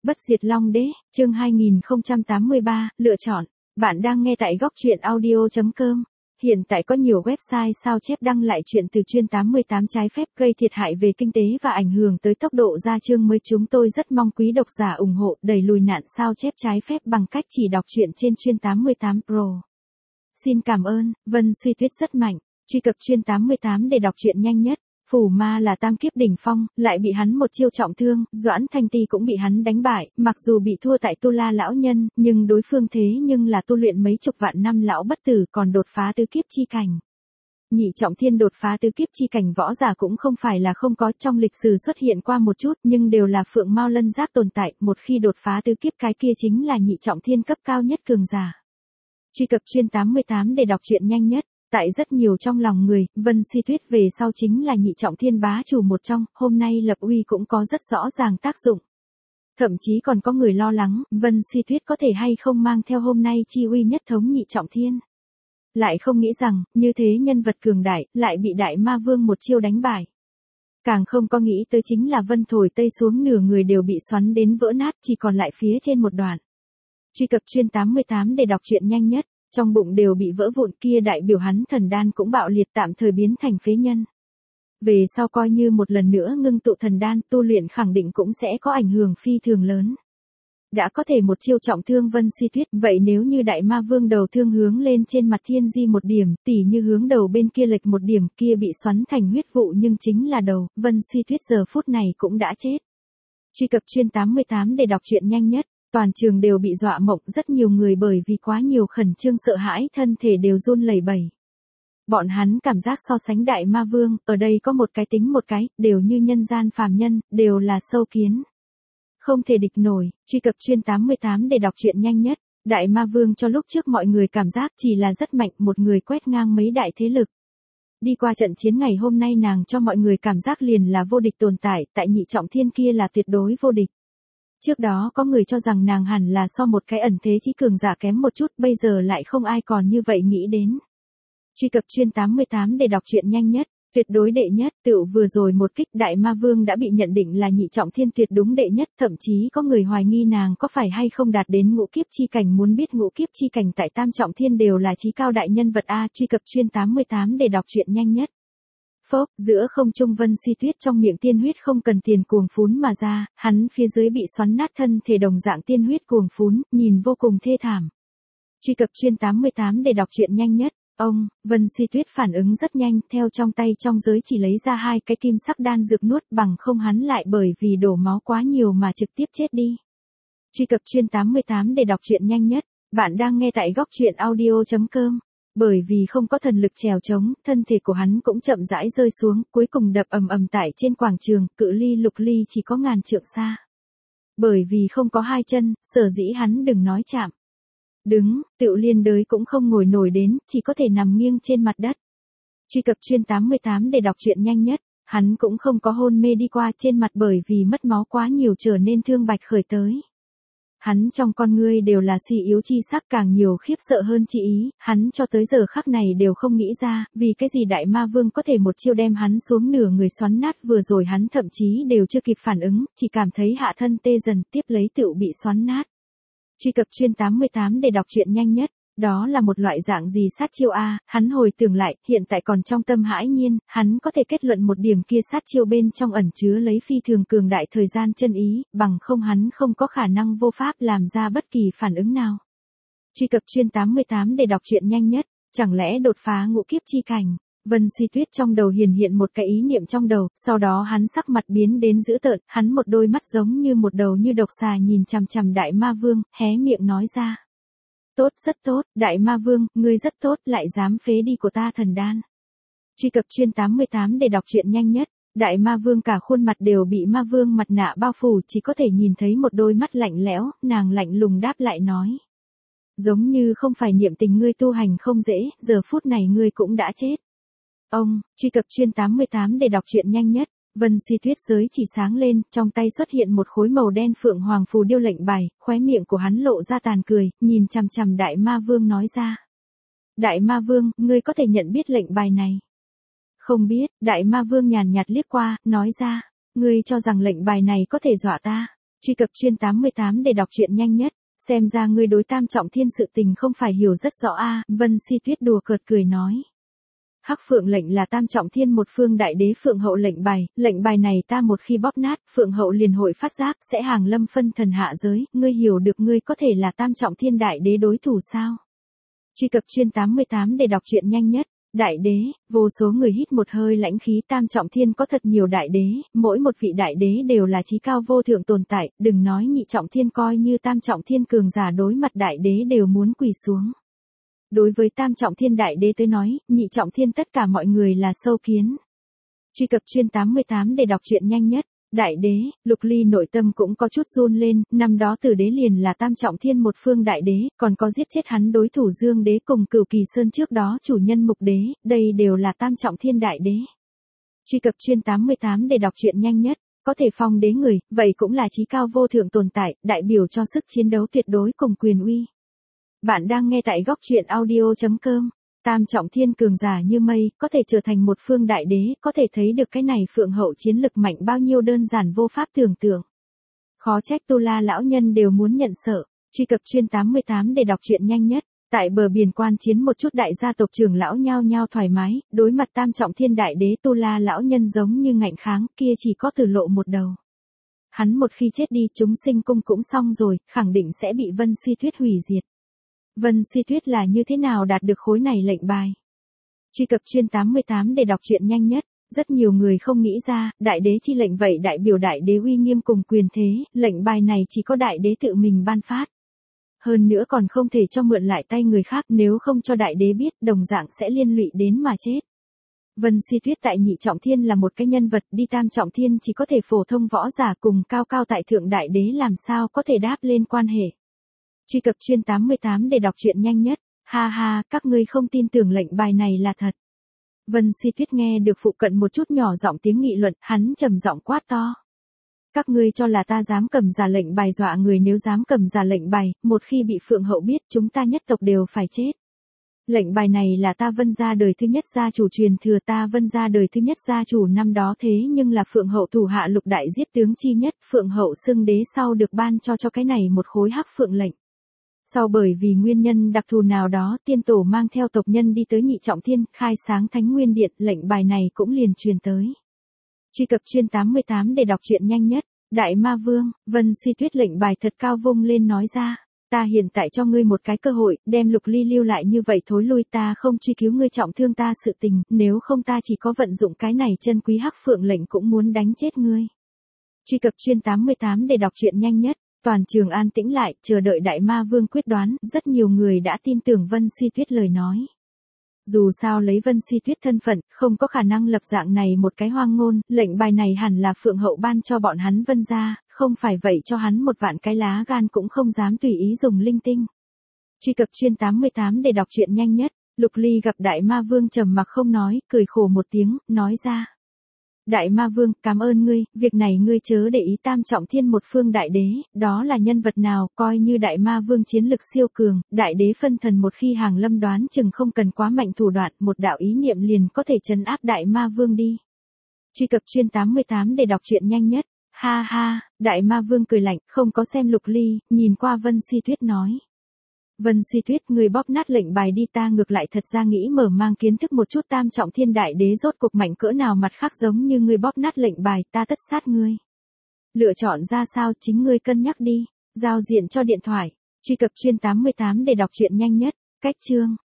Bất diệt Long Đế, chương 2083, lựa chọn. Bạn đang nghe tại góc truyện audio.com. Hiện tại có nhiều website sao chép đăng lại chuyện từ chuyên 88 trái phép gây thiệt hại về kinh tế và ảnh hưởng tới tốc độ ra chương mới. Chúng tôi rất mong quý độc giả ủng hộ đẩy lùi nạn sao chép trái phép bằng cách chỉ đọc truyện trên chuyên 88 Pro. Xin cảm ơn, Vân Suy Tuyết rất mạnh. Truy cập chuyên 88 để đọc truyện nhanh nhất. Phù Ma là tam kiếp đỉnh phong, lại bị hắn một chiêu trọng thương, Doãn Thanh Ti cũng bị hắn đánh bại, mặc dù bị thua tại Tu La lão nhân, nhưng đối phương thế nhưng là tu luyện mấy chục vạn năm lão bất tử còn đột phá tứ kiếp chi cảnh. Nhị trọng thiên đột phá tứ kiếp chi cảnh võ giả cũng không phải là không có, trong lịch sử xuất hiện qua một chút, nhưng đều là phượng mao lân giáp tồn tại, một khi đột phá tứ kiếp cái kia chính là nhị trọng thiên cấp cao nhất cường giả. Truy cập chuyên 88 để đọc truyện nhanh nhất. Tại rất nhiều trong lòng người, Vân Suy Tuyết về sau chính là nhị trọng thiên bá chủ một trong, hôm nay lập uy cũng có rất rõ ràng tác dụng. Thậm chí còn có người lo lắng, Vân Suy Tuyết có thể hay không mang theo hôm nay chi uy nhất thống nhị trọng thiên. Lại không nghĩ rằng, như thế nhân vật cường đại, lại bị Đại Ma Vương một chiêu đánh bại. Càng không có nghĩ tới chính là Vân thổi tây xuống nửa người đều bị xoắn đến vỡ nát, chỉ còn lại phía trên một đoạn. Truy cập chuyên 88 để đọc truyện nhanh nhất. Trong bụng đều bị vỡ vụn kia đại biểu hắn thần đan cũng bạo liệt tạm thời biến thành phế nhân. Về sau coi như một lần nữa ngưng tụ thần đan tu luyện khẳng định cũng sẽ có ảnh hưởng phi thường lớn. Đã có thể một chiêu trọng thương Vân Suy Tuyết, vậy nếu như Đại Ma Vương đầu thương hướng lên trên mặt thiên di một điểm, tỉ như hướng đầu bên kia lệch một điểm kia bị xoắn thành huyết vụ nhưng chính là đầu, Vân Suy Tuyết giờ phút này cũng đã chết. Truy cập chuyên 88 để đọc truyện nhanh nhất. Toàn trường đều bị dọa mộng, rất nhiều người bởi vì quá nhiều khẩn trương sợ hãi thân thể đều run lẩy bẩy. Bọn hắn cảm giác so sánh Đại Ma Vương, ở đây có một cái tính một cái, đều như nhân gian phàm nhân, đều là sâu kiến. Không thể địch nổi, truy cập chuyên 88 để đọc truyện nhanh nhất. Đại Ma Vương cho lúc trước mọi người cảm giác chỉ là rất mạnh, một người quét ngang mấy đại thế lực. Đi qua trận chiến ngày hôm nay nàng cho mọi người cảm giác liền là vô địch tồn tại, tại nhị trọng thiên kia là tuyệt đối vô địch. Trước đó có người cho rằng nàng hẳn là so một cái ẩn thế chí cường giả kém một chút, bây giờ lại không ai còn như vậy nghĩ đến. Truy cập chuyên 88 để đọc truyện nhanh nhất, tuyệt đối đệ nhất, tựu vừa rồi một kích Đại Ma Vương đã bị nhận định là nhị trọng thiên tuyệt đúng đệ nhất, thậm chí có người hoài nghi nàng có phải hay không đạt đến ngũ kiếp chi cảnh, muốn biết ngũ kiếp chi cảnh tại tam trọng thiên đều là chí cao đại nhân vật a. Truy cập chuyên 88 để đọc truyện nhanh nhất. Phốc, giữa không trung Vân Suy Tuyết trong miệng tiên huyết không cần tiền cuồng phún mà ra, hắn phía dưới bị xoắn nát thân thể đồng dạng tiên huyết cuồng phún, nhìn vô cùng thê thảm. Truy cập chuyên 88 để đọc truyện nhanh nhất. Vân Suy Tuyết phản ứng rất nhanh, theo trong tay trong giới chỉ lấy ra 2 cái kim sắc đan dược nuốt, bằng không hắn lại bởi vì đổ máu quá nhiều mà trực tiếp chết đi. Truy cập chuyên 88 để đọc truyện nhanh nhất. Bạn đang nghe tại góc truyện audio.com. Bởi vì không có thần lực trèo trống, thân thể của hắn cũng chậm rãi rơi xuống, cuối cùng đập ầm ầm tại trên quảng trường, cự ly lục ly chỉ có ngàn trượng xa. Bởi vì không có 2 chân, sở dĩ hắn đừng nói chạm. Đứng, tựu liên đới cũng không ngồi nổi đến, chỉ có thể nằm nghiêng trên mặt đất. Truy cập chuyên 88 để đọc truyện nhanh nhất, hắn cũng không có hôn mê đi qua trên mặt bởi vì mất máu quá nhiều trở nên thương bạch khởi tới. Hắn trong con ngươi đều là suy yếu chi sắc, càng nhiều khiếp sợ hơn chi ý, hắn cho tới giờ khắc này đều không nghĩ ra, vì cái gì Đại Ma Vương có thể một chiêu đem hắn xuống nửa người xoắn nát, vừa rồi hắn thậm chí đều chưa kịp phản ứng, chỉ cảm thấy hạ thân tê dần, tiếp lấy tựu bị xoắn nát. Truy cập chuyên 88 để đọc truyện nhanh nhất. Đó là một loại dạng gì sát chiêu a? Hắn hồi tưởng lại, hiện tại còn trong tâm hãi nhiên, hắn có thể kết luận một điểm kia sát chiêu bên trong ẩn chứa lấy phi thường cường đại thời gian chân ý, bằng không hắn không có khả năng vô pháp làm ra bất kỳ phản ứng nào. Truy cập chuyên 88 để đọc truyện nhanh nhất, chẳng lẽ đột phá ngũ kiếp chi cảnh? Vân Suy Tuyết trong đầu hiện một cái ý niệm trong đầu, sau đó hắn sắc mặt biến đến dữ tợn, hắn một đôi mắt giống như một đầu như độc xà nhìn chằm chằm Đại Ma Vương, hé miệng nói ra. Tốt, rất tốt, Đại Ma Vương, ngươi rất tốt, lại dám phế đi của ta thần đan. Truy cập chuyên 88 để đọc truyện nhanh nhất. Đại Ma Vương cả khuôn mặt đều bị Ma Vương mặt nạ bao phủ, chỉ có thể nhìn thấy một đôi mắt lạnh lẽo, nàng lạnh lùng đáp lại nói. Giống như không phải niệm tình ngươi tu hành không dễ, giờ phút này ngươi cũng đã chết. Truy cập chuyên 88 để đọc truyện nhanh nhất. Vân Suy Tuyết giới chỉ sáng lên, trong tay xuất hiện một khối màu đen phượng hoàng phù điêu lệnh bài, khóe miệng của hắn lộ ra tàn cười, nhìn chằm chằm Đại Ma Vương nói ra. Đại Ma Vương, ngươi có thể nhận biết lệnh bài này? Không biết, Đại Ma Vương nhàn nhạt liếc qua, nói ra. Ngươi cho rằng lệnh bài này có thể dọa ta? Truy cập chuyên 88 để đọc truyện nhanh nhất. Xem ra ngươi đối Tam Trọng Thiên sự tình không phải hiểu rất rõ a. Vân Suy Tuyết đùa cợt cười nói. Hắc Phượng lệnh là Tam Trọng Thiên một phương đại đế Phượng hậu lệnh bài này ta một khi bóp nát, Phượng hậu liền hội phát giác sẽ hàng lâm phân thần hạ giới, ngươi hiểu được ngươi có thể là Tam Trọng Thiên đại đế đối thủ sao? Truy cập chuyên 88 để đọc truyện nhanh nhất. Đại đế, vô số người hít một hơi lãnh khí. Tam Trọng Thiên có thật nhiều đại đế, mỗi một vị đại đế đều là chí cao vô thượng tồn tại, đừng nói Nhị Trọng Thiên, coi như Tam Trọng Thiên cường giả đối mặt đại đế đều muốn quỳ xuống. Đối với Tam Trọng Thiên đại đế tới nói, Nhị Trọng Thiên tất cả mọi người là sâu kiến. Truy cập chuyên 88 để đọc truyện nhanh nhất. Đại đế, Lục Ly nội tâm cũng có chút run lên, năm đó Tử đế liền là Tam Trọng Thiên một phương đại đế, còn có giết chết hắn đối thủ Dương đế cùng Cửu Kỳ Sơn trước đó chủ nhân Mục đế, đây đều là Tam Trọng Thiên đại đế. Truy cập chuyên 88 để đọc truyện nhanh nhất. Có thể phong đế người, vậy cũng là chí cao vô thượng tồn tại, đại biểu cho sức chiến đấu tuyệt đối cùng quyền uy. Bạn đang nghe tại góc truyện audio.com. Tam Trọng Thiên cường giả như mây, có thể trở thành một phương đại đế, có thể thấy được cái này Phượng hậu chiến lực mạnh bao nhiêu đơn giản vô pháp tưởng tượng. Khó trách Tu La lão nhân đều muốn nhận sợ. Truy cập chuyên 88 để đọc truyện nhanh nhất. Tại bờ biển quan chiến một chút đại gia tộc trưởng lão nhao nhao thoải mái, đối mặt Tam Trọng Thiên đại đế Tu La lão nhân giống như ngạnh kháng, kia chỉ có Tử Lộ một đầu. Hắn một khi chết đi, chúng sinh cung cũng xong rồi, khẳng định sẽ bị Vân Suy Tuyết hủy diệt. Vân Suy Tuyết là như thế nào đạt được khối này lệnh bài? Truy cập chuyên 88 để đọc truyện nhanh nhất. Rất nhiều người không nghĩ ra, đại đế chi lệnh vậy đại biểu đại đế uy nghiêm cùng quyền thế, lệnh bài này chỉ có đại đế tự mình ban phát. Hơn nữa còn không thể cho mượn lại tay người khác, nếu không cho đại đế biết, đồng dạng sẽ liên lụy đến mà chết. Vân Suy Tuyết tại Nhị Trọng Thiên là một cái nhân vật, đi Tam Trọng Thiên chỉ có thể phổ thông võ giả cùng cao cao tại thượng đại đế làm sao có thể đáp lên quan hệ. Truy cập chuyên 88 để đọc truyện nhanh nhất. Ha ha, các ngươi không tin tưởng lệnh bài này là thật. Vân Suy Tuyết nghe được phụ cận một chút nhỏ giọng tiếng nghị luận, hắn trầm giọng quát to. Các ngươi cho là ta dám cầm giả lệnh bài dọa người, nếu dám cầm giả lệnh bài, một khi bị Phượng hậu biết chúng ta nhất tộc đều phải chết. Lệnh bài này là ta Vân gia đời thứ nhất gia chủ truyền thừa, ta Vân gia đời thứ nhất gia chủ năm đó thế nhưng là Phượng hậu thủ hạ lục đại giết tướng chi nhất, Phượng hậu xưng đế sau được ban cho cái này một khối hắc phượng lệnh. Sau bởi vì nguyên nhân đặc thù nào đó, tiên tổ mang theo tộc nhân đi tới Nhị Trọng Thiên, khai sáng Thánh Nguyên Điện, lệnh bài này cũng liền truyền tới. Truy cập chuyên 88 để đọc truyện nhanh nhất. Đại Ma Vương, Vân Suy Tuyết lệnh bài thật cao vung lên nói ra. Ta hiện tại cho ngươi một cái cơ hội, đem Lục Ly lưu lại như vậy thối lui, ta không truy cứu ngươi trọng thương ta sự tình, nếu không ta chỉ có vận dụng cái này chân quý hắc phượng lệnh cũng muốn đánh chết ngươi. Truy cập chuyên 88 để đọc truyện nhanh nhất. Toàn trường an tĩnh lại, chờ đợi Đại Ma Vương quyết đoán, rất nhiều người đã tin tưởng Vân Suy Tuyết lời nói. Dù sao lấy Vân Suy Tuyết thân phận, không có khả năng lập dạng này một cái hoang ngôn, lệnh bài này hẳn là Phượng hậu ban cho bọn hắn Vân gia, không phải vậy cho hắn một vạn cái lá gan cũng không dám tùy ý dùng linh tinh. Truy cập chuyên 88 để đọc truyện nhanh nhất. Lục Ly gặp Đại Ma Vương trầm mặc không nói, cười khổ một tiếng, nói ra. Đại Ma Vương, cảm ơn ngươi, việc này ngươi chớ để ý, Tam Trọng Thiên một phương đại đế, đó là nhân vật nào, coi như Đại Ma Vương chiến lực siêu cường, đại đế phân thần một khi hàng lâm đoán chừng không cần quá mạnh thủ đoạn, một đạo ý niệm liền có thể trấn áp Đại Ma Vương đi. Truy cập chuyên 88 để đọc truyện nhanh nhất. Ha ha, Đại Ma Vương cười lạnh, không có xem Lục Ly, nhìn qua Vân Suy Tuyết nói. Vân Suy Tuyết, người bóp nát lệnh bài đi, ta ngược lại thật ra nghĩ mở mang kiến thức một chút Tam Trọng Thiên đại đế rốt cuộc mạnh cỡ nào, mặt khác giống như người bóp nát lệnh bài, ta tất sát ngươi. Lựa chọn ra sao chính ngươi cân nhắc đi, giao diện cho điện thoại. Truy cập chuyên 88 để đọc truyện nhanh nhất. Cách chương